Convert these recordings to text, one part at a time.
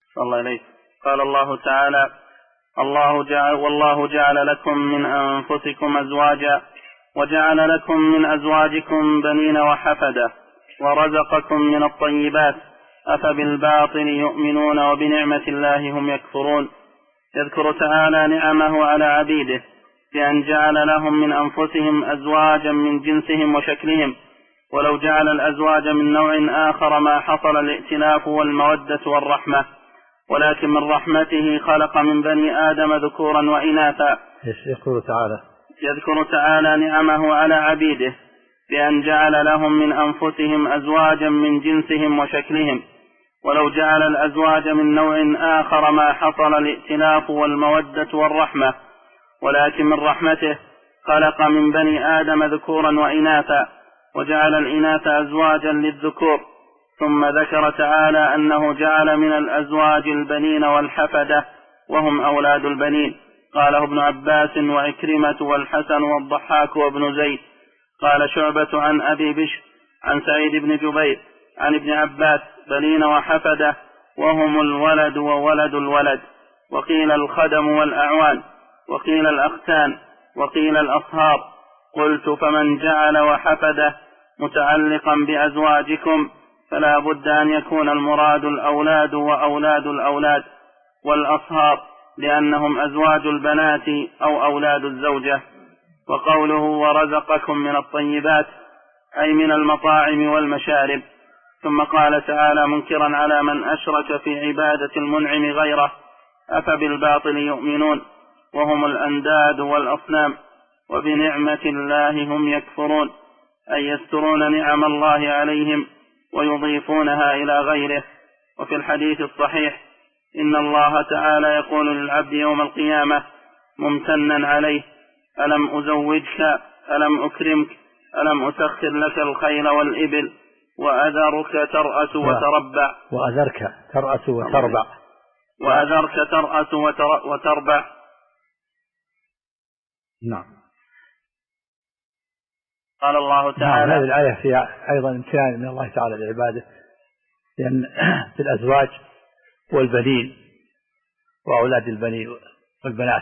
صلى الله عليه. قال الله تعالى: والله جعل لكم من أنفسكم أزواجا وجعل لكم من أزواجكم بنين وحفدة ورزقكم من الطيبات أفبالباطل يؤمنون وبنعمة الله هم يكفرون. يذكر تعالى نعمه على عبيده بأن جعل لهم من أنفسهم أزواجا من جنسهم وشكلهم، ولو جعل الأزواج من نوع آخر ما حصل الائتلاف والمودة والرحمة، ولكن من رحمته خلق من بني آدم ذكورا وإناثا. يذكر تعالى نعمه على عبيده بأن جعل لهم من أنفسهم أزواجا من جنسهم وشكلهم، ولو جعل الأزواج من نوع آخر ما حصل الائتلاف والمودة والرحمة، ولكن من رحمته خلق من بني آدم ذكورا وإناثا وجعل الإناث أزواجا للذكور. ثم ذكر تعالى أنه جعل من الأزواج البنين والحفدة وهم أولاد البنين. قاله ابن عباس وعكرمة والحسن والضحاك وابن زيد. قال شعبة عن أبي بشر عن سعيد بن جبير عن ابن عباس: بنين وحفدة وهم الولد وولد الولد، وقيل الخدم والأعوان، وقيل الأختان، وقيل الأصهار. قلت: فمن جعل وحفدة متعلقا بأزواجكم فلا بد أن يكون المراد الأولاد وأولاد الأولاد، والأصهار لأنهم أزواج البنات أو أولاد الزوجة. وقوله: ورزقكم من الطيبات، أي من المطاعم والمشارب. ثم قال تعالى منكرا على من أشرك في عبادة المنعم غيره: أفبالباطل يؤمنون وهم الأنداد والأصنام وبنعمة الله هم يكفرون، أي يسترون نعم الله عليهم ويضيفونها إلى غيره. وفي الحديث الصحيح: إن الله تعالى يقول للعبد يوم القيامة ممتنا عليه: ألم أزوجك، ألم أكرمك، ألم أسخر لك الخيل والإبل، وأذرك ترأس وتربع. وأذرك ترأس وتربع. وأذرك ترأس وتربع. نعم. قال الله تعالى: هذه الآية فيها أيضا امتنان من الله تعالى لعباده، لأن في الأزواج والبنين وأولاد البنين والبنات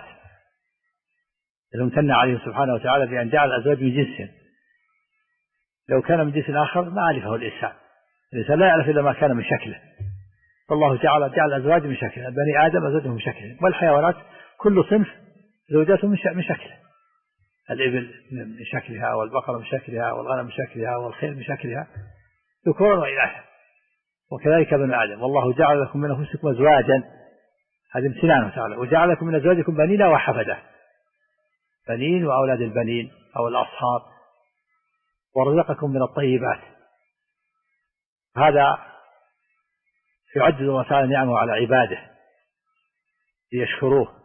امتن عليهم سبحانه وتعالى بأن جعل الأزواج من جنسهم. لو كان من جنس آخر ما عرفه الإنسان لا يعرف إلا ما كان من شكله. فالله جعل الأزواج من شكله، بني آدم أزواجهم من شكله، والحيوانات كل صنف زوجاتهم من شكله، الإبل من شكلها، والبقرة من شكلها، والغنم من شكلها، والخيل من شكلها، ذكورا وإناثا، وكذلك بني آدم. والله جعل لكم من أنفسكم أزواجا، هذا امتنانه تعالى، وجعل لكم من أزواجكم بنين وحفدة، بنين وأولاد البنين أو الأصهار، ورزقكم من الطيبات. هذا يعدد الله تعالى نعمه على عباده ليشكروه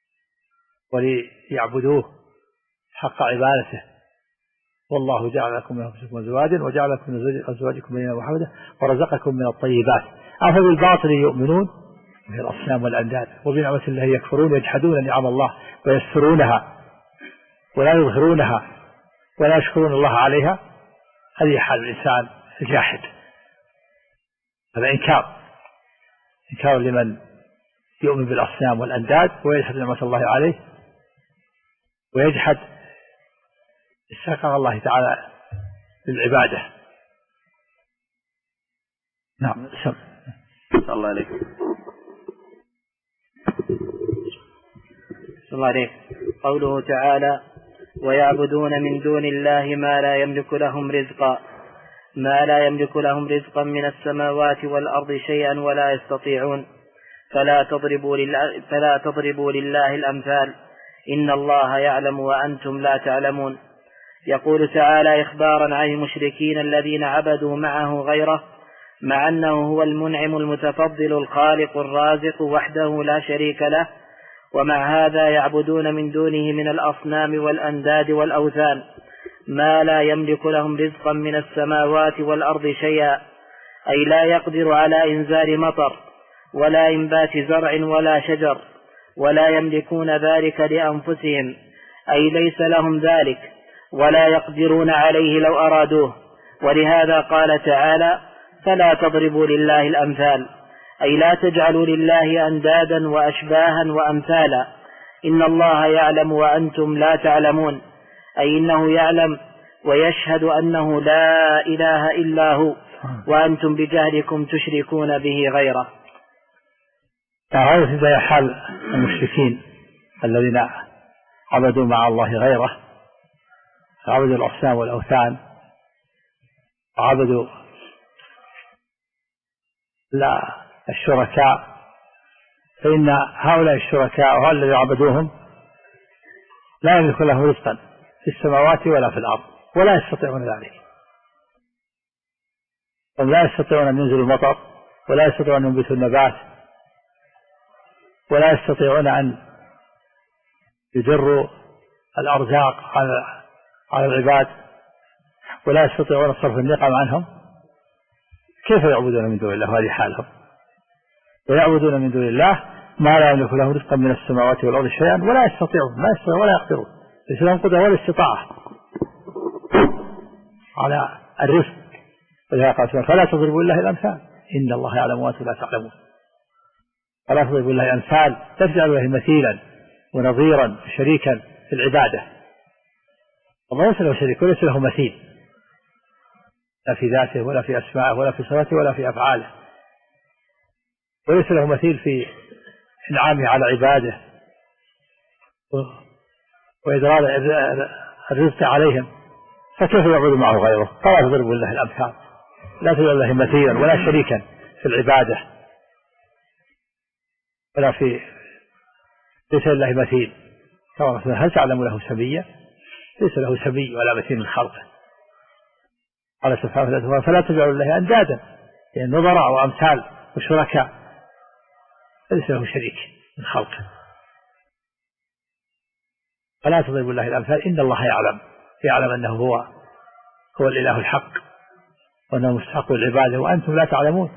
وليعبدوه حق عبادته. والله جعل لكم من أنفسكم أزواجا وجعل لكم من أزواجكم بنين وحفدة ورزقكم من الطيبات. أفبالباطل يؤمنون وهي الأصنام والأنداد وبنعمة الله يكفرون، يجحدون نعم الله ويسترونها ولا يظهرونها ولا يشكرون الله عليها. هذه حال الإنسان الجاحد، هذا إنكار لمن يؤمن بالأصنام والأنداد ويجحد نعمة الله عليه ويجحد استحقاق الله تعالى للعبادة. نعم. صلى الله عليه. صلى الله عليه. قوله تعالى: ويعبدون من دون الله ما لا يملك لهم رزقا من السماوات والأرض شيئا ولا يستطيعون، فلا تضربوا لله الأمثال، إن الله يعلم وأنتم لا تعلمون. يقول تعالى إخبارا عن المشركين الذين عبدوا معه غيره، مع أنه هو المنعم المتفضل الخالق الرازق وحده لا شريك له، ومع هذا يعبدون من دونه من الأصنام والأنداد والأوثان ما لا يملك لهم رزقا من السماوات والأرض شيئا، أي لا يقدر على إنزال مطر ولا إنبات زرع ولا شجر، ولا يملكون ذلك لأنفسهم، أي ليس لهم ذلك ولا يقدرون عليه لو أرادوه. ولهذا قال تعالى: فلا تضربوا لله الأمثال، أي لا تجعلوا لله أندادا وأشباها وأمثالا، إن الله يعلم وأنتم لا تعلمون، أي إنه يعلم ويشهد أنه لا إله إلا هو، وأنتم بجهلكم تشركون به غيره. هذا في حال المشركين الذين عبدوا مع الله غيره، عبدوا الأصنام والأوثان، وعبدوا الشركاء، فإن هؤلاء الشركاء وهؤلاء الذين عبدوهم لا يملك لهم رزقا في السماوات ولا في الأرض، ولا يستطيعون ذلك. هم لا يستطيعون أن ينزلوا المطر، ولا يستطيعون أن ينبتوا النبات، ولا يستطيعون أن يجروا الأرزاق على العباد، ولا يستطيعون صرف النقم عنهم. كيف يعبدون من دون الله؟ هذه حالهم. ويعبدون من دون الله ما لا يملك له رزقا من السماوات والأرض شيئا، ولا يستطيعون ولا يقدرون، ليس لهم قدرة ولا استطاعة على الرزق. ولهذا قال فلا تضربوا لله الأمثال إن الله يعلم وأنتم لا تعلمون. فلا تضربوا لله الأمثال، لا تجعلوا له مثيلا ونظيرا شريكا في العبادة. الله ليس له شريك وليس له مثيل، لا في ذاته ولا في أسمائه ولا في صفاته ولا في أفعاله، وليس له مثيل في إنعامه على عباده وإدرار الرزق عليهم، فكيف يعبد معه غيره؟ فلا تضربوا لله الأمثال، لا تجعلوا له مثيلا ولا شريكا في العبادة، ولا في ليس لله مثيل. هل تعلم له سميا؟ ليس له سمي ولا مثيل من خلقه. قال سبحانه فلا تجعلوا لله أندادا، يعني نظراء وأمثال وشركاء، ليس له شريك من خلقه. فلا تضربوا لله الأمثال إن الله يعلم أنه هو الإله الحق، وأنه مستحق العبادة، وأنتم لا تعلمون.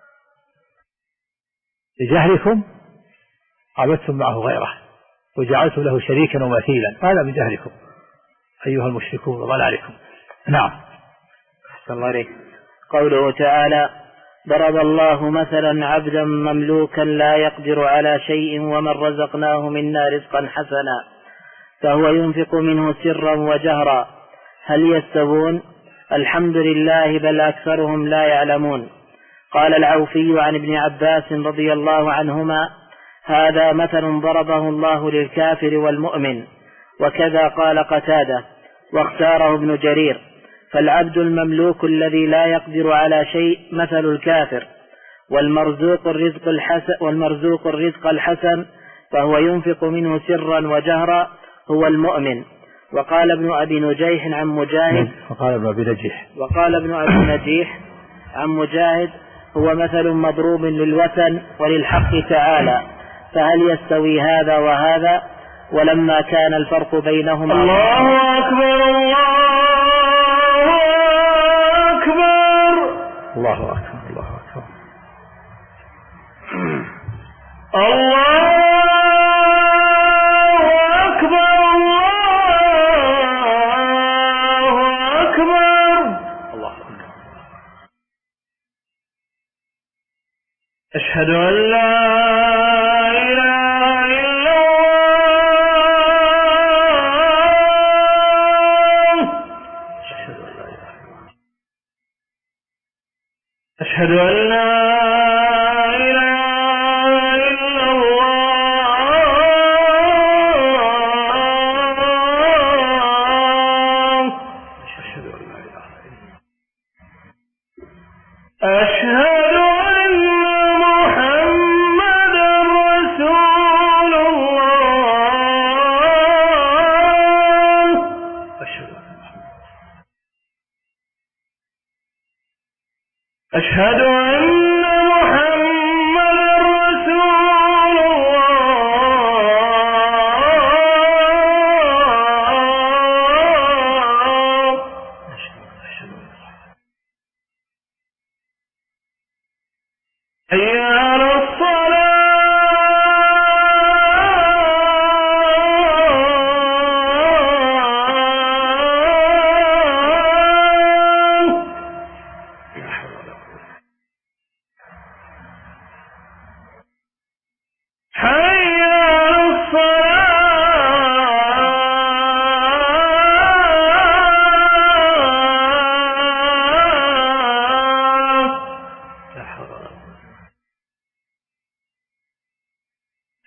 لجهلكم عبدتم معه غيره وجعلتم له شريكا ومثيلا، هذا من جهلكم أيها المشركون وضلالكم. نعم. أحسن الله عليك. قوله تعالى ضرب الله مثلا عبدا مملوكا لا يقدر على شيء ومن رزقناه منا رزقا حسنا فهو ينفق منه سرا وجهرا هل يستوون؟ الحمد لله بل أكثرهم لا يعلمون. قال العوفي عن ابن عباس رضي الله عنهما هذا مثل ضربه الله للكافر والمؤمن، وكذا قال قتادة واختاره ابن جرير. فالعبد المملوك الذي لا يقدر على شيء مثل الكافر، والمرزوق الرزق الحسن فهو ينفق منه سرا وجهرا هو المؤمن. وقال ابن أبي نجيح عن مجاهد وقال ابن أبي نجيح عن مجاهد هو مثل مضروب للوثن وللحق تعالى، فهل يستوي هذا وهذا؟ ولما كان الفرق بينهما الله أكبر الله أكبر الله أكبر الله أكبر الله أكبر. أشهد أن لا إله إلا الله أشهد أن لا أشهد أن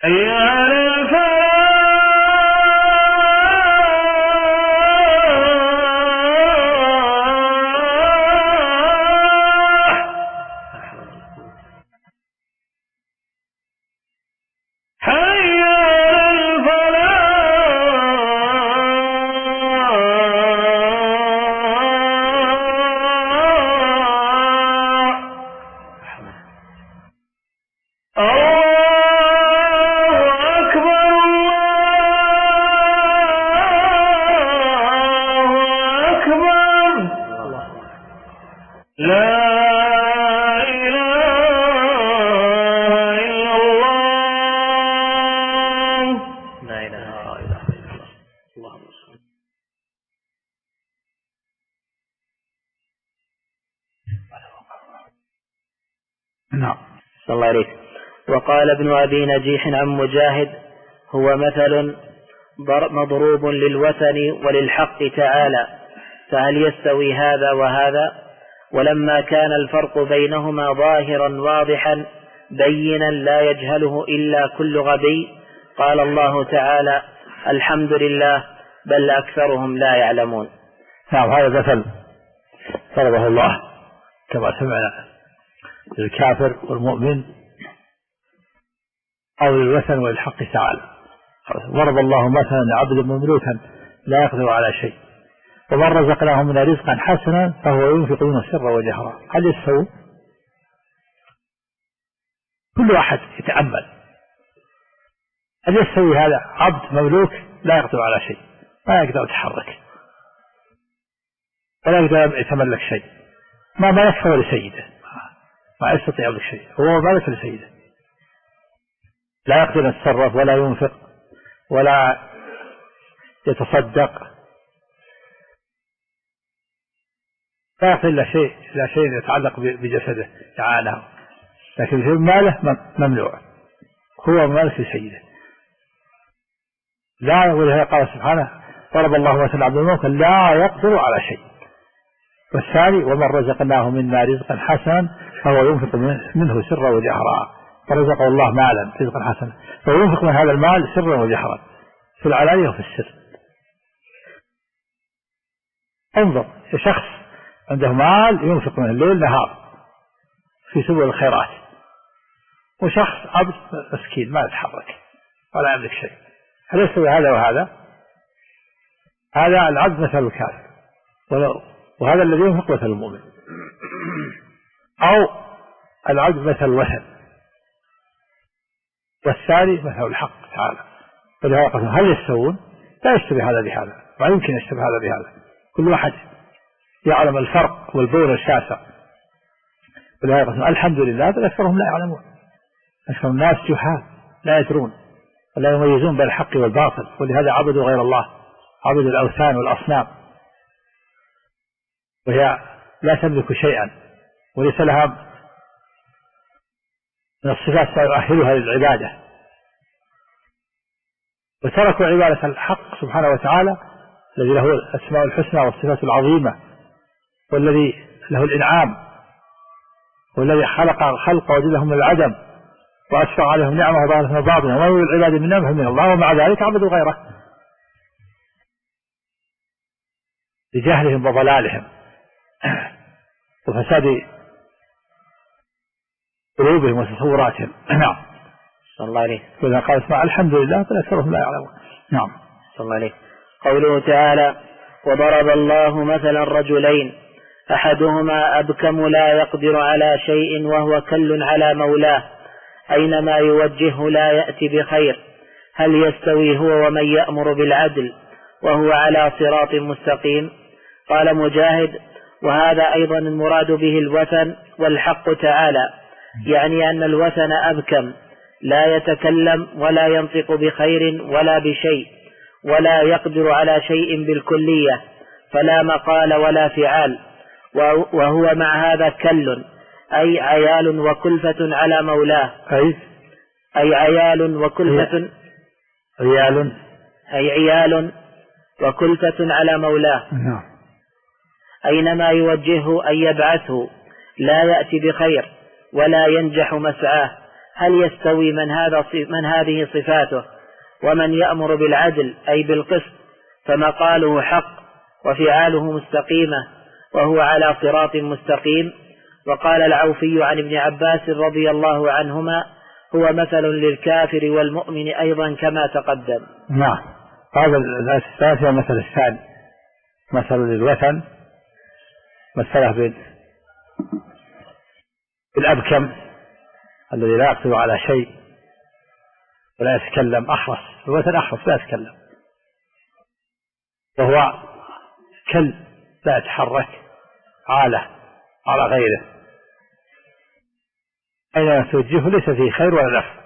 حي على الفلاح حي وقال ابن أبي نجيح عن مجاهد: هو مثل مضروب للوثن وللحق تعالى، فهل يستوي هذا وهذا؟ ولما كان الفرق بينهما ظاهرا واضحا بينا لا يجهله إلا كل غبي، قال الله تعالى: الحمد لله بل أكثرهم لا يعلمون. نعم، هذا مثل فرضه الله كما سمعنا للكافر والمؤمن أو للوثن وللحق تعالى. ضرب الله مثلا لعبد مملوكا لا يقدر على شيء، ومن رزقناه من رزقا حسنا فهو ينفق منه سرا وجهرا. هل يستوي؟ كل واحد يتأمل، هل يستوي هذا عبد مملوك لا يقدر على شيء، ما يقدر يتحرك ولا يقدر يتملك شيء، ما يكفر لسيده، ما يستطيع يملك شيء، هو مالك لسيده، لا يقدر يتصرف ولا ينفق ولا يتصدق، لا يقدر إلا شيء يتعلق بجسده تعالى، لكن في ماله ممنوع، هو مالك لسيده. لا، ولهذا قال سبحانه: ضرب الله مثلا عبد المملوك لا يقدر على شيء. والثاني: ومن رزقناه منا رزقا حسنا فهو ينفق منه سرا وجهرا. فرزقه الله مالا رزقا حسنا فهو ينفق من هذا المال سرا وجهرا، في العلانية وفي السر. انظر، شخص عنده مال ينفق منه الليل نهار في سبل الخيرات، وشخص عبد مسكين ما يتحرك ولا يملك شيء. هل يستوي هذا وهذا؟ هذا العبد مثل الكافر، وهذا الذي ينفق مثل المؤمن، أو العبد مثل الوثن، والثاني مثل الحق تعالى. فلهذا قال: هل يستوون؟ لا يستوي هذا بهذا، ما يمكن يستوي هذا بهذا، كل واحد يعلم الفرق والبور الشاسع. ولهذا قال: الحمد لله بل أكثرهم لا يعلمون. أكثر الناس جهال لا يدرون ولا يميزون بين الحق والباطل، ولهذا عبدوا غير الله، عبدوا الأوثان والأصنام، وهي لا تملك شيئا وليس لها من الصفات سيؤهلها للعبادة، وتركوا عبادة الحق سبحانه وتعالى الذي له الأسماء الحسنى والصفات العظيمة، والذي له الإنعام، والذي خلق الخلق وجدهم من العدم وأسفع عليهم نعمه وظاهرة وباطنة، وما يولي العباد من نعمه من الله، ومع ذلك عبدوا غيره لجهلهم وضلالهم وفساد قلوبهم وتصوراتهم. نعم. صلى الله عليه. وإذا قال: اسمع الحمد لله بل أكثرهم لا يعلمون. نعم. صلى الله عليه. قوله تعالى: وضرب الله مثلا رجلين أحدهما أبكم لا يقدر على شيء وهو كل على مولاه أينما يوجهه لا يأتي بخير، هل يستوي هو ومن يأمر بالعدل وهو على صراط مستقيم؟ قال مجاهد: وهذا أيضا المراد به الوثن والحق تعالى، يعني أن الوثن أبكم لا يتكلم ولا ينطق بخير ولا بشيء ولا يقدر على شيء بالكلية، فلا مقال ولا فعال، وهو مع هذا كل، أي عيال وكلفة على مولاه، أي عيال وكلفة عيال وكلفة على مولاه، أينما يوجهه أن يبعثه لا يأتي بخير ولا ينجح مسعاه، هل يستوي من هذه صفاته ومن يأمر بالعدل أي بالقسط فمقاله حق وفعاله مستقيمة وهو على صراط مستقيم؟ وقال العوفي عن ابن عباس رضي الله عنهما: هو مثل للكافر والمؤمن أيضا كما تقدم. نعم. هذا الآية الثالثة مثل الثاني، مثل للوثن مثله بالأبكم الذي لا يقدر على شيء ولا يتكلم، أحرص، الوثن أحرص لا يتكلم، وهو كل لا يتحرك، عالة على غيره، أينما توجهه ليس فيه خير ولا نفع.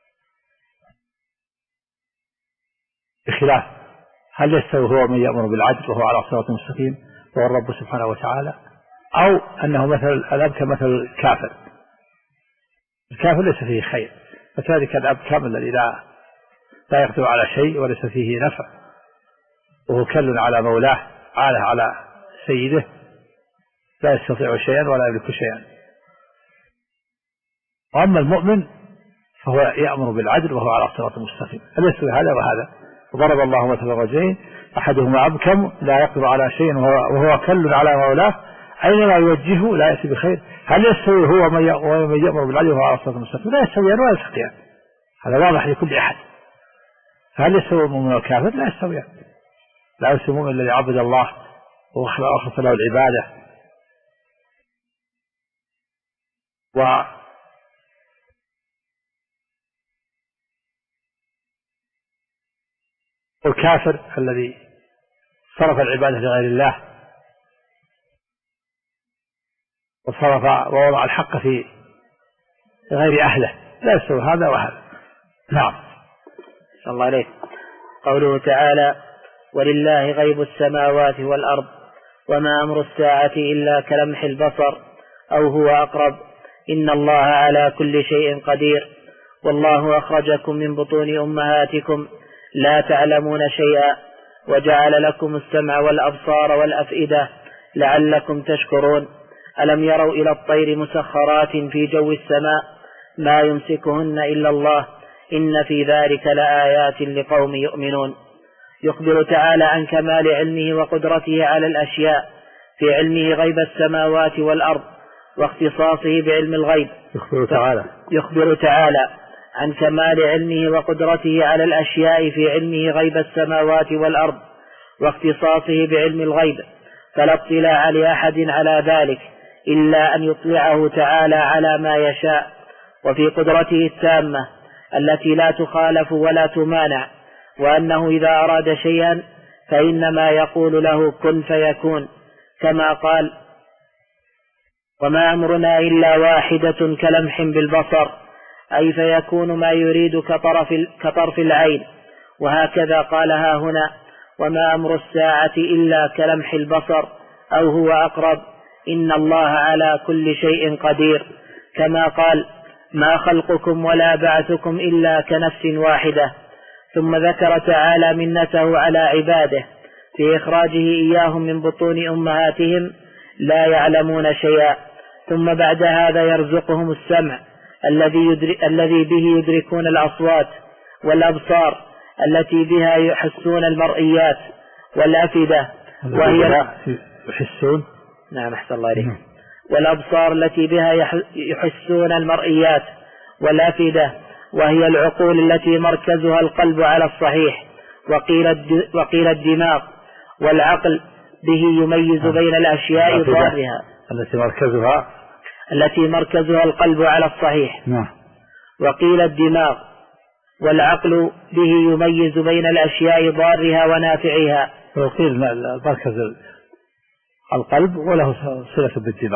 بخلاف هل يستوي هو من يأمر بالعدل وهو على صراط مستقيم وهو الرب سبحانه وتعالى، أو أنه مثل الأبكم مثل الكافر، الكافر ليس فيه خير، فكذلك الأبكم الذي لا يقدر على شيء وليس فيه نفع وهو كل على مولاه، عاله على سيده، لا يستطيع شيئا ولا يملك شيئا. وأما المؤمن فهو يأمر بالعدل وهو على صراط مستقيم. هل يستوي هذا وهذا؟ وضرب الله مثل رجلين أحدهما أبكم لا يقدر على شيء وهو كل على مولاه أينما يوجهه لا يأتي بخير. هل يستوي هو من يأمر بالعدل وهو على صراط مستقيم؟ لا يستويان ولا يستقيان، هذا واضح لكل أحد. هل يستوي المؤمن والكافر؟ لا يستويان. لا يستوي المؤمن الذي عبد الله وأخلص له العبادة والكافر الذي صرف العبادة لغير الله ووضع الحق في غير أهله، لا يستوي هذا وهذا. نعم. صلى الله عليه. قوله تعالى: ولله غيب السماوات والأرض وما أمر الساعة إلا كلمح البصر أو هو أقرب إن الله على كل شيء قدير والله أخرجكم من بطون أمهاتكم لا تعلمون شيئا وجعل لكم السمع والأبصار والأفئدة لعلكم تشكرون ألم يروا إلى الطير مسخرات في جو السماء ما يمسكهن إلا الله إن في ذلك لآيات لقوم يؤمنون. يخبر تعالى عن كمال علمه وقدرته على الأشياء في علمه غيب السماوات والأرض واختصاصه بعلم الغيب. يخبر تعالى عن كمال علمه وقدرته على الأشياء في علمه غيب السماوات والأرض واختصاصه بعلم الغيب، فلا اطلاع لأحد على ذلك إلا أن يطلعه تعالى على ما يشاء، وفي قدرته التامة التي لا تخالف ولا تمانع، وأنه إذا أراد شيئا فإنما يقول له كن فيكون، كما قال: وما أمرنا إلا واحدة كلمح بالبصر، أي فيكون ما يريد كطرف العين. وهكذا قالها هنا: وما أمر الساعة إلا كلمح البصر أو هو أقرب إن الله على كل شيء قدير، كما قال: ما خلقكم ولا بعثكم إلا كنفس واحدة. ثم ذكر تعالى منته على عباده في إخراجه إياهم من بطون أمهاتهم لا يعلمون شيئا، ثم بعد هذا يرزقهم السمع الذي به يدركون الأصوات، والأبصار التي بها يحسون المرئيات، والأفئدة وهي يحسون. نعم أحسن الله عليك. والأبصار التي بها يحسون المرئيات، والأفئدة وهي العقول التي مركزها القلب على الصحيح، وقيل الدماغ، والعقل به يميز بين الأشياء ضارها التي مركزها القلب على الصحيح. وقيل الدماغ، والعقل به يميز بين الأشياء ضارها ونافعها. وقيل مركز القلب وله صلة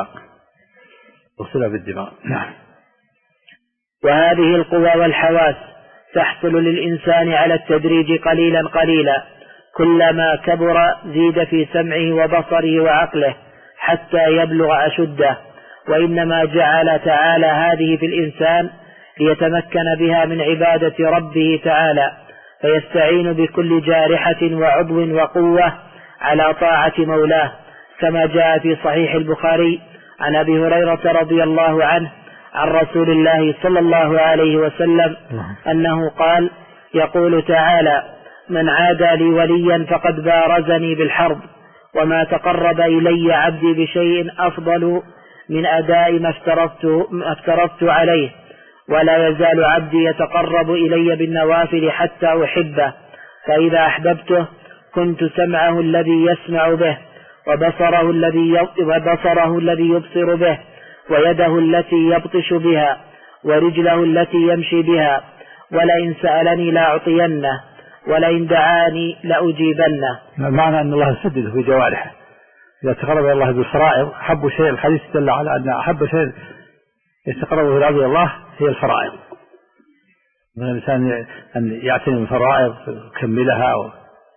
بالدماغ. نعم. وهذه القوى والحواس تحصل للإنسان على التدريج قليلا قليلا، كلما كبر زيد في سمعه وبصره وعقله حتى يبلغ أشده، وإنما جعل تعالى هذه في الإنسان ليتمكن بها من عبادة ربه تعالى، فيستعين بكل جارحة وعضو وقوة على طاعة مولاه، كما جاء في صحيح البخاري عن أبي هريرة رضي الله عنه عن رسول الله صلى الله عليه وسلم أنه قال: يقول تعالى: من عادى لي وليا فقد بارزني بالحرب، وما تقرب إلي عبدي بشيء أفضل من أداء ما افترضت عليه، ولا يزال عبدي يتقرب إلي بالنوافل حتى أحبه، فإذا أحببته كنت سمعه الذي يسمع به، وبصره الذي يبصر به، ويده التي يبطش بها، ورجله التي يمشي بها، ولئن سألني لأعطينه، ولئن دعاني لأجيبنه. معنى أن الله يسدد في جوارحه إذا تقرب إلى الله بالفرائض. أحب شيء، الحديث دل على أن أحب شيء يتقرب إلى الله هي الفرائض. من الإنسان أن يعتني بالفرائض ويكملها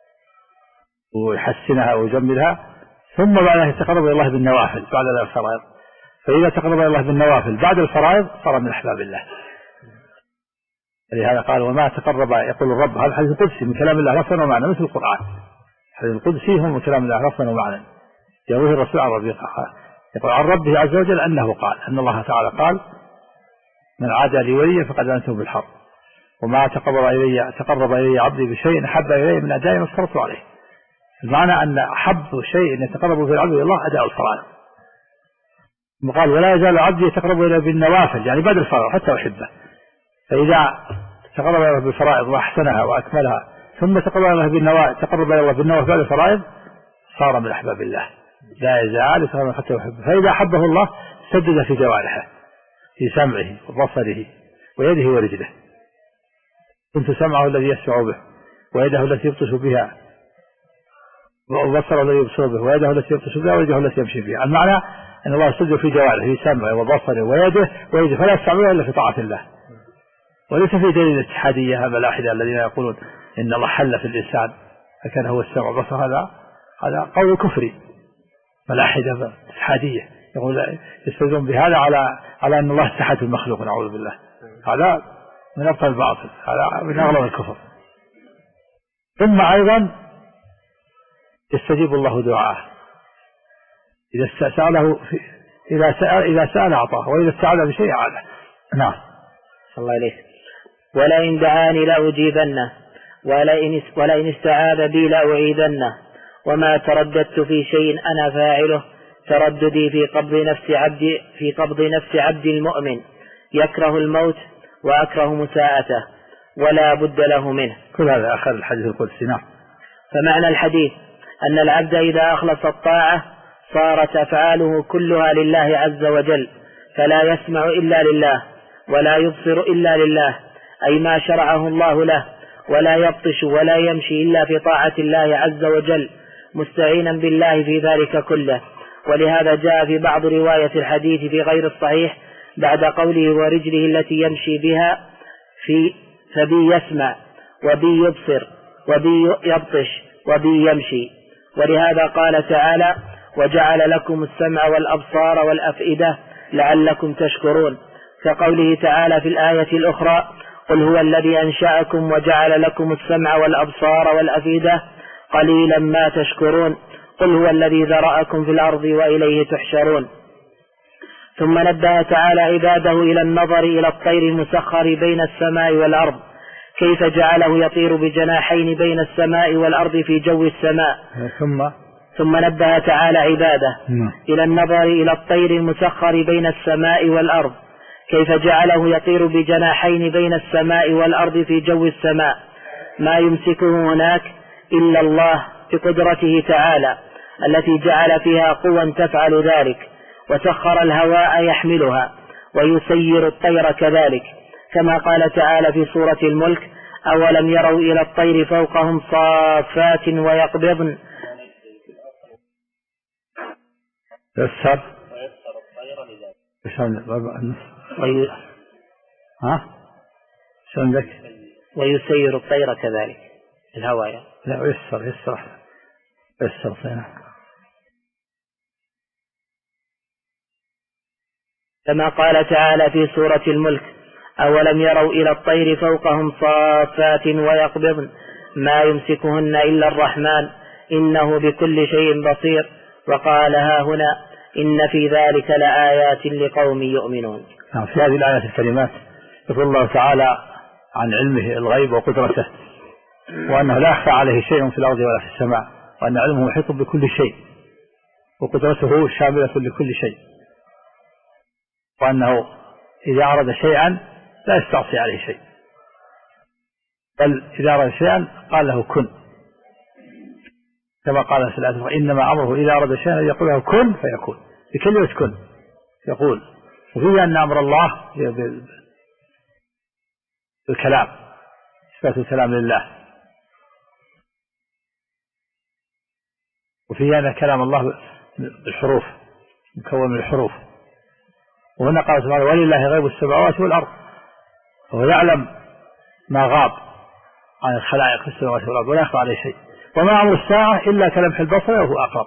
ويحسنها ويجملها، ثم بعدها يتقرب إلى الله بالنوافل بعد الفرائض. فإذا تقرب إلى الله بالنوافل بعد الفرائض صار من أحباب الله. لهذا قال: وما تقرب، يقول الرب، هذا الحديث القدسي من كلام الله لفظا ومعنى مثل القرآن. الحديث القدسي هو من كلام الله لفظا ومعنى، يرويه الرسول عن ربه، يقول عن ربه عز وجل أنه قال، أن الله تعالى قال: من عادى لي وليا فقد آذنته بالحرب، وما تقرب إلي عبدي بشيء أحب إلي من أداء ما افترضت عليه. المعنى أن أحب شيء يتقرب في العبد إلى الله أداء الفرائض. قال: ولا يزال عبدي يتقرب إلي بالنوافل، يعني بعد الفرائض حتى أحبه. فإذا تقرب إلى الله بالفرائض وأحسنها وأكملها، ثم تقرب إلى الله بالنوافل بعد الفرائض، صار من أحباب الله. لا يزال يتقرب حتى أحبه. فإذا أحبه الله سدد في جوارحه، في سمعه وبصره ويده ورجله. كنت سمعه الذي يسمع به، ويده التي يبطش بها، وبصره الذي يبصر به، ويده التي يبطش بها، ورجله التي يمشي بها. المعنى أن الله يسدد في جوارحه، في سمعه وبصره ويده ورجله، فلا يستعملها إلا في طاعة الله. وليس في دليل الاتحادية الملاحدة الذين يقولون إن الله حل في الإنسان فكان هو السمع والبصر، هذا قول كفري. ملاحدة اتحادية يقول يستدلون بهذا على أن الله اتحد في المخلوق، نعوذ بالله. هذا من أبطل الباطل، هذا من أغلب الكفر. ثم أيضا يستجيب الله دعاءه إذا سأل أعطاه، وإذا استعاذ بشيء أعاذه. نعم. صلى الله عليه. ولئن دعاني لأجيبنه، ولئن استعاذ بي لأعيذنه، وما ترددت في شيء أنا فاعله ترددي في قبض نفس عبدي المؤمن، يكره الموت وأكره مساءته ولا بد له منه. كل هذا آخر الحديث القدسي. نعم. فمعنى الحديث أن العبد إذا أخلص الطاعة صارت أفعاله كلها لله عز وجل، فلا يسمع إلا لله، ولا يبصر إلا لله، أي ما شرعه الله له، ولا يبطش ولا يمشي إلا في طاعة الله عز وجل، مستعينا بالله في ذلك كله. ولهذا جاء في بعض رواية الحديث في غير الصحيح بعد قوله: ورجله التي يمشي بها، فبي يسمع، وبي يبصر، وبي يبطش، وبي يمشي. ولهذا قال تعالى: وجعل لكم السمع والأبصار والأفئدة لعلكم تشكرون، كقوله تعالى في الآية الأخرى: قل هو الذي أنشأكم وجعل لكم السمع والأبصار والأفئدة قليلا ما تشكرون، قل هو الذي ذرأكم في الأرض وإليه تحشرون. ثم نبه تعالى عباده إلى النظر إلى الطير المسخر بين السماء والأرض، كيف جعله يطير بجناحين بين السماء والأرض في جو السماء. ثم نبه تعالى عباده إلى النظر إلى الطير المسخر بين السماء والأرض، كيف جعله يطير بجناحين بين السماء والأرض في جو السماء، ما يمسكه هناك إلا الله بقدرته تعالى التي جعل فيها قوى تفعل ذلك، وسخر الهواء يحملها، ويسير الطير كذلك، كما قال تعالى في سورة الملك: أولم يروا إلى الطير فوقهم صافات ويقبضن. يسر ويسير الطير كذلك الهواء. لا يسر صينا. كما قال تعالى في سورة الملك: أولم يروا إلى الطير فوقهم صافات ويقبضن ما يمسكهن إلا الرحمن إنه بكل شيء بصير. وقال: ها هنا إن في ذلك لآيات لقوم يؤمنون. في هذه الآيات الكريمات يقول الله تعالى عن علمه الغيب وقدرته، وأنه لا يخفى عليه شيء في الأرض ولا في السماء، وأن علمه محيط بكل شيء، وقدرته شاملة لكل شيء، وأنه إذا أراد شيئا لا يستعصي عليه شيء، بل إذا أراد شيئا قال له كن، كما قال في الآية إنما أمره إذا أراد شيئا يقول له كن فيكون، بكلمة كن يقول. وفيه أن أمر الله بالكلام، إثبات الكلام لله، وفيه أن كلام الله بالحروف، مكون من الحروف. وهنا قال سبحانه ولله غيب السماوات والأرض، وهو يعلم ما غاب عن الخلائق في السماوات والأرض ولا يخفى عليه شيء. وما أمر الساعة إلا كلمح البصر وهو أقرب.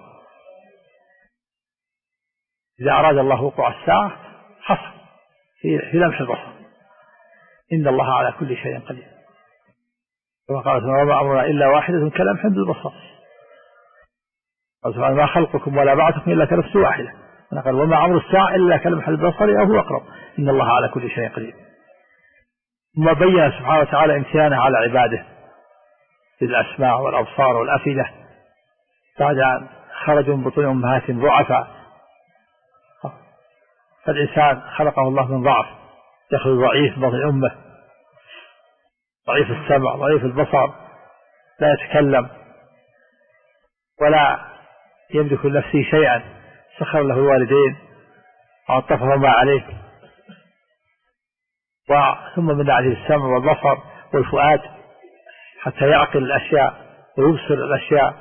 إذا أراد الله وقوع الساعة حصل في لمح البصر، إن الله على كل شيء قدير. كما قال سبحانه وما أمرنا إلا واحدة كلمح بالبصر. قال سبحانه ما خلقكم ولا بعثكم إلا كنفس واحدة. قال وما أمر الساعة إلا كلمح البصر وهو أقرب إن الله على كل شيء قدير. ثم بين سبحانه وتعالى امتنانه على عباده بالأسماع والأبصار والأفئدة بعد أن خرجوا من بطون أمهاتهم ضعفاء. فالإنسان خلقه الله من ضعف، يخرج ضعيف بطن أمه، ضعيف السمع ضعيف البصر، لا يتكلم ولا يملك لنفسه شيئا. سخر له الوالدين وعطفهما عليه، ثم من عليه السمع والبصر والفؤاد حتى يعقل الأشياء ويبصر الأشياء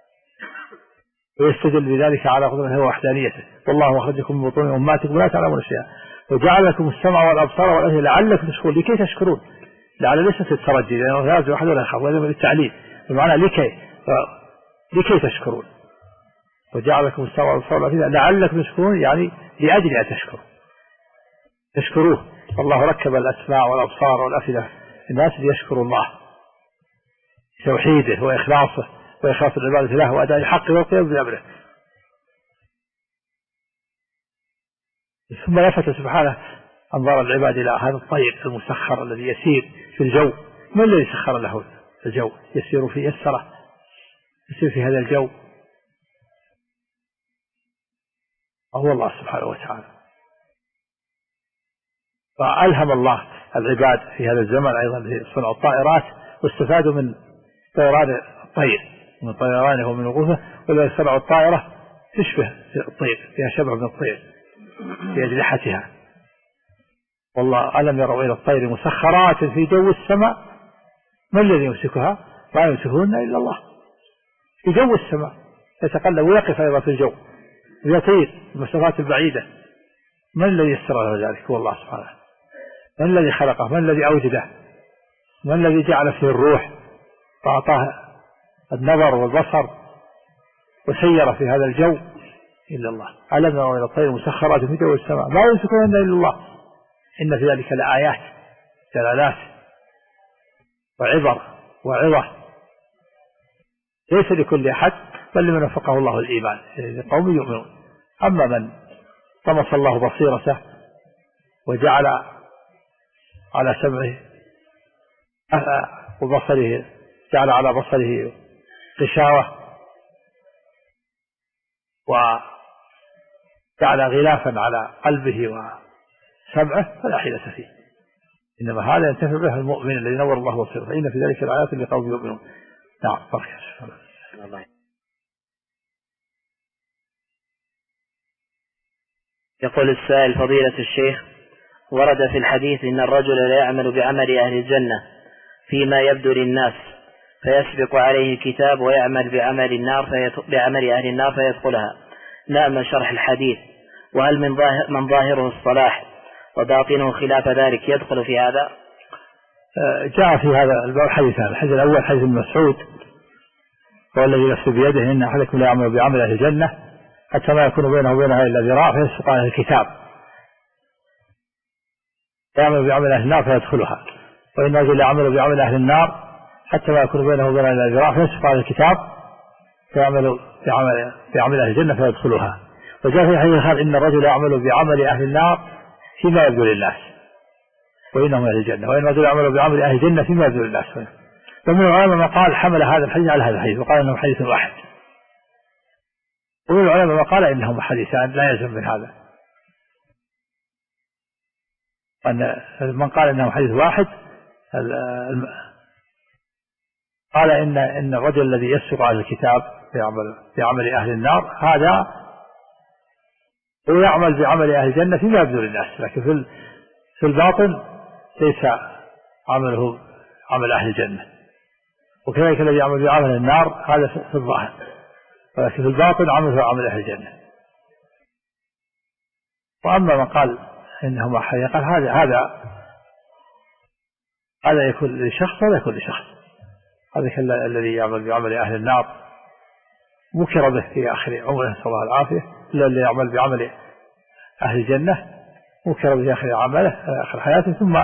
ويستدل بذلك على قدرته ووحدانيته. والله أخرجكم من بطون أمهاتكم لا تعلمون شيئا وجعل لكم السمع والأبصار والأفئدة لعلكم تشكرون. لكي تشكرون، لعل ليست الترجي لأنه لا يرجع أحد ولا يخاف، وهذا من التعليل بمعنى لكي تشكرون. وجعل لكم السمع والأبصار والأفئدة لعلكم تشكرون، يعني لأجل أن تشكروه. الله ركب الأسماع والأبصار والأفئدة الناس ليشكروا الله توحيده وإخلاصه وإخلاص العبادة له وأداء الحق والقيام بأمره. ثم لفت سبحانه أنظار العباد إلى هذا الطير المسخر الذي يسير في الجو. من الذي سخر له الجو يسير فيه؟ يسير في هذا الجو هو الله سبحانه وتعالى. فألهم الله العباد في هذا الزمن أيضا بصنع الطائرات، واستفادوا من طيران الطير، من طيرانه ومن وقوفه، ولا صنعوا الطائرة تشبه الطير، فيها شبه من الطير في أجنحتها. والله ألم يروا إلى الطير مسخرات في جو السماء ما الذي يمسكها؟ ما يمسكهن إلا الله. في جو السماء يتقلب ويقف أيضا في الجو ويطير المسافات البعيدة. من الذي يسر له ذلك؟ هو الله سبحانه. من الذي خلقه؟ من الذي أوجده؟ من الذي جعل فيه الروح وأعطاه النظر والبصر وسير في هذا الجو؟ إلا الله. ألم يروا إلى الطير مسخرات في جو السماء ما يمسكهن إلا الله. إن في ذلك لآيات دلالات وعبر وعظة ليس لكل أحد بل لمن وفقه الله الإيمان لقوم يؤمنون. أما من طمس الله بصيرته وجعل على سمعه وبصره، جعل على بصره غشاوة وجعل غلافا على قلبه وسمعه فلا حيلة فيه. إنما هذا ينتفع به المؤمن الذي نور الله بصيرته، فإن في ذلك الآيات لقوم يؤمنون. نعم. يقول السائل فضيلة الشيخ ورد في الحديث إن الرجل لا يعمل بعمل أهل الجنة فيما يبدو للناس فيسبق عليه كتاب ويعمل بعمل أهل النار فيدخلها. نعم شرح الحديث. وهل من ظاهره الصلاح وباطنه خلاف ذلك يدخل في هذا؟ جاء في هذا الباب حديثان. الحديث الأول حديث ابن مسعود هو الذي نفسه بيده إن أحدكم لا يعمل بعمل أهل الجنة حتى ما يكون بينه وبينها إلا ذراع فيسبق عليه الكتاب يعمل بعمل أهل النار فيدخلها. وإن الرجل يعمل بعمل أهل النار حتى ما يكون بينه وبينها إلا ذراع فيسبق عليه الكتاب فيعمل بعمل أهل الجنة فيدخلها. وجاء في حديث آخر إن الرجل يعمل بعمل أهل النار فيما يبدو للناس وإنهم أهل الجنة، وإنما يعملوا بعمل أهل الجنة فيما يبدو للناس. ومن العلماء ما قال حمل هذا الحديث على هذا الحديث وقال إنه حديث واحد، ومن العلماء ما قال إنهم حديثان لا يلزم من هذا، أن من قال إنه حديث واحد قال إن الرجل الذي يسبق على الكتاب بعمل أهل النار هذا ويعمل بعمل أهل الجنة فيما يبدو للناس، لكن في الباطن ليس عمله عمل أهل الجنة. وكذلك الذي يعمل بعمل النار هذا في الظاهر، ولكن في الباطن عمله عمل أهل الجنة. وأما من قال إنهما حي قال هذا يكون لشخص ولا يكون لشخص. هذا الذي يعمل بعمل أهل النار مكر به في آخر عمره نسأل الله العافية، إلا اللي يعمل بعمل أهل الجنة مكر به في آخر عمله آخر حياته، ثم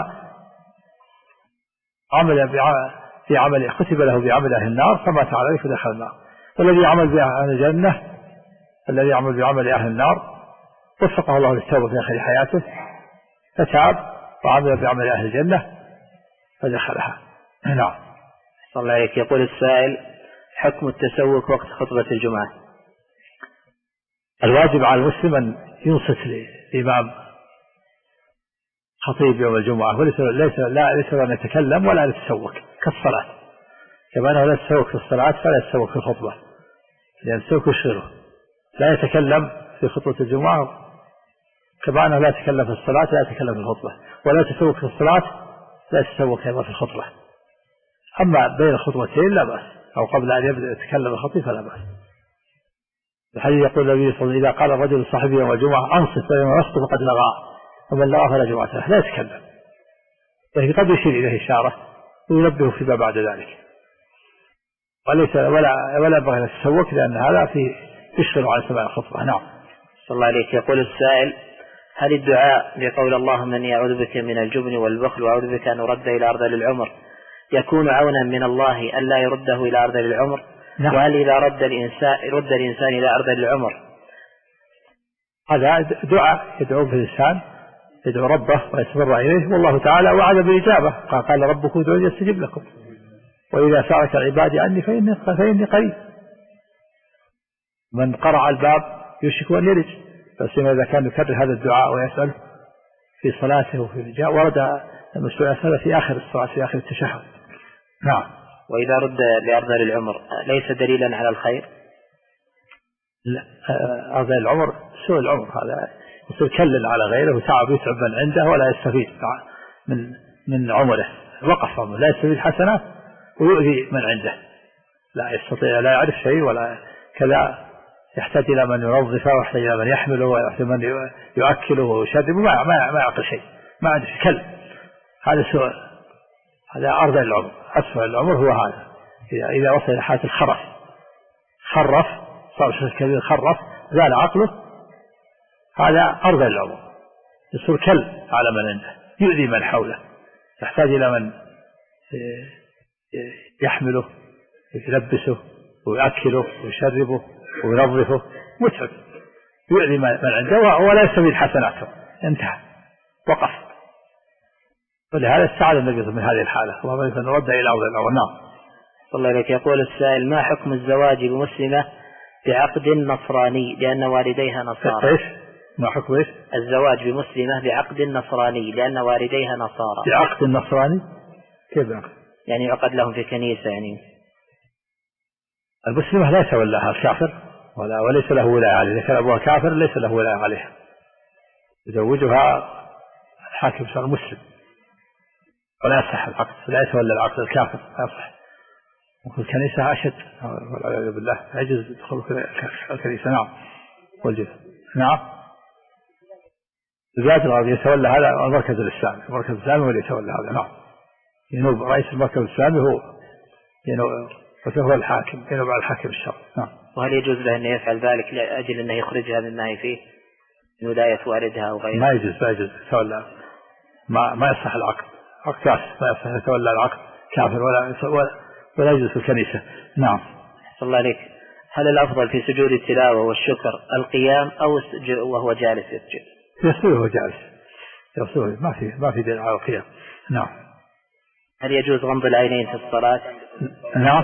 عمل في عمل كتب له بعمل أهل النار فمات على ذلك فدخل النار. والذي يعمل بأهل الجنة الذي يعمل بعمل أهل النار وفقه الله للتوبة في آخر حياته فتاب وعمل بعمل أهل الجنة فدخلها. نعم. صلى الله عليك. يقول السائل: حكم التسوق وقت خطبة الجمعة. الواجب على المسلم أن ينصت لإمام خطيب يوم الجمعة، وليس أن يتكلم ولا يتسوق كالصلاة، كما أنه لا يتسوق في الصلاة فلا يتسوق في الخطبة، لأن التسوق يشغله. لا يتكلم في خطبة الجمعة كما أنه لا يتكلم في الصلاة لا يتكلم في الخطبة، ولا يتسوق في الصلاة لا يتسوق أيضا في الخطبة. أما بين الخطبتين لا بأس، أو قبل أن يبدأ يتكلم الخطيب فلا بأس. الحديث يقول النبي صلى الله عليه وسلم: إذا قال الرجل لصاحبه يوم الجمعة أنصت فإنما يخطب فقد لغى، ومن لغى فلا جمعة له. لا يتكلم، لكن قد يشير إليه إشارة وينبه فيما بعد ذلك، وليس ولا ينبغي أن يتسوق، لأن هذا يشغل عن سماع الخطبة. نعم. صلى الله عليك. يقول السائل: هل الدعاء بقول اللهم إني أعوذ بك من الجبن والبخل وأعوذ بك أن أرد إلى أرذل العمر يكون عونا من الله ألا يرده إلى أرذل العمر؟ نعم. وهل إذا رد الإنسان إلى أرذل العمر هذا دعاء يدعو به الإنسان، يدعو ربه ويتضرع إليه، والله تعالى وعد بالإجابة، قال ربكم ادعوني أستجب لكم، وإذا سألك عبادي عني فإني قريب. من قرع الباب يشك أن يلج، بس إذا كان يكرر هذا الدعاء ويسأل في صلاته وفي الجاء ورد المسؤول هذا في آخر الصلاة في آخر التشهد. نعم. وإذا رد لأرذل العمر ليس دليلا على الخير؟ لا، أرذل العمر سوء العمر، هذا يصير كلل على غيره وتعب يتعب من عنده ولا يستفيد من عمره، وقف عمره لا يستفيد حسنات ويؤذي من عنده، لا يستطيع، لا يعرف شيء ولا كذا، يحتاج إلى من ينظفه ويحتاج إلى من يحمله ويحتاج من يؤكله ويشربه، ما يعقل شيء، ما عنده كلب. هذا سوء، هذا أرذل العمر. أسوأ العمر هو هذا، إذا وصل إلى حالة الخرف، خرف صار شخص كبير، خرف زال عقله، هذا أرذل العمر، يصير كلب على من عنده، يؤذي من حوله، يحتاج إلى من يحمله ويلبسه ويأكله ويشربه وينظفه، متعب، يؤذي من عنده ولا يستفيد حسناته، انتهى، وقف. ولهذا استعاذ النبي من هذه الحالة، اللهم إنك نرد إلى أرض الأول. نعم. صلى الله عليك. يقول السائل: ما حكم الزواج بمسلمة بعقد نصراني لأن والديها نصارى؟ إيش؟ ما حكم إيش؟ الزواج بمسلمة بعقد نصراني لأن والديها نصارى. بعقد نصراني؟ كيف بعقد؟ يعني يعقد لهم في كنيسة. يعني المسلمة لا يتولاها الكافر وليس له ولاية عليها، إذا كان أبوها كافر ليس له ولاية عليها، يزوجها الحاكم صار مسلم، ولا يصح العقد، لا يتولى العقد الكافر، لا يصح. وفي الكنيسة أشد والعياذ بالله، يجوز دخول الكنيسة. نعم. والجد. نعم. زيادة الغرب يتولى هذا المركز الإسلامي، المركز الإسلامي هو اللي يتولى هذا. نعم. ينوب رئيس المركز الإسلامي هو الحاكم، ينوب على الحاكم الشرعي. نعم. وهل يجوز له أن يفعل ذلك لأجل أنه يخرجها مما هي فيه من ولاية والدها أو غيره؟ ما يجوز يتولى، ما يصح العقد، عقد كافر، ما يصح يتولى العقد كافر ولا يجوز في الكنيسة. نعم. صلى الله عليك. هل الأفضل في سجود التلاوة والشكر القيام أو وهو جالس يسجد؟ يسجد وهو جالس، يغسله ما في دليل على القيام. نعم. هل يجوز غمض العينين في الصلاة؟ نعم.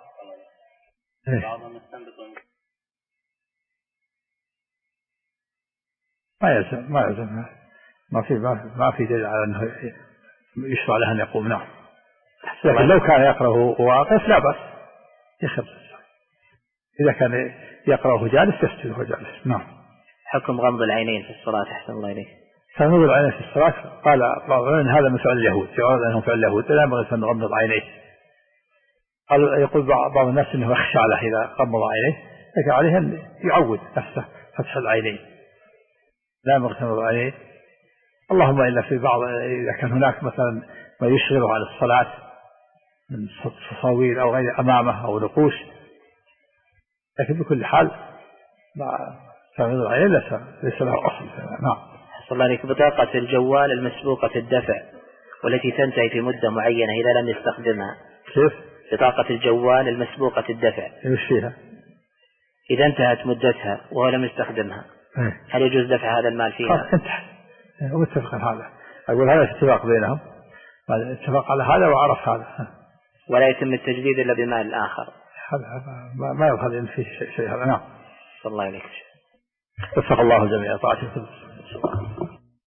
ما يلزم ما في دليل على أنه يشرع له أن يقوم. نعم. لكن لو كان يقرأه واقف لا بأس يخبز. إذا كان يقرأه جالس يسجد وهو جالس. نعم. حكم غمض العينين في الصلاة أحسن الله إليك. فغمض العينين في الصلاة قال هذا من فعل اليهود، جواز أنهم فعل اليهود لا ينبغي أن نغمض عينيه. قال يقول بعض الناس أنه يخشى له إذا غمض عينيه، لكن عليه أن يعود نفسه فتح العينين، لا ينبغي أن نغمض عينيه. اللهم إلا في بعض إذا كان هناك مثلا ما يشغله عن الصلاة من تصاوير أو غير أمامه أو نقوش، لكن بكل حال ما تغمض العينين ليس له أصل. نعم. حصل الله عليك. بطاقة الجوال المسبوقة الدفع والتي تنتهي في مدة معينة إذا لم يستخدمها. كيف؟ بطاقة الجوال المسبوقة الدفع ايش فيها؟ إذا انتهت مدتها وهو لم يستخدمها هل يجوز دفع هذا المال فيها؟ انتهى واتفق هذا. أقول هذا اتفاق بينهم، اتفق على هذا وعرف هذا، ولا يتم التجديد إلا بمال آخر. هذا ما يظهر أن فيه شيء هذا. نعم. صلى الله عليك. وفق الله جميع طاعته.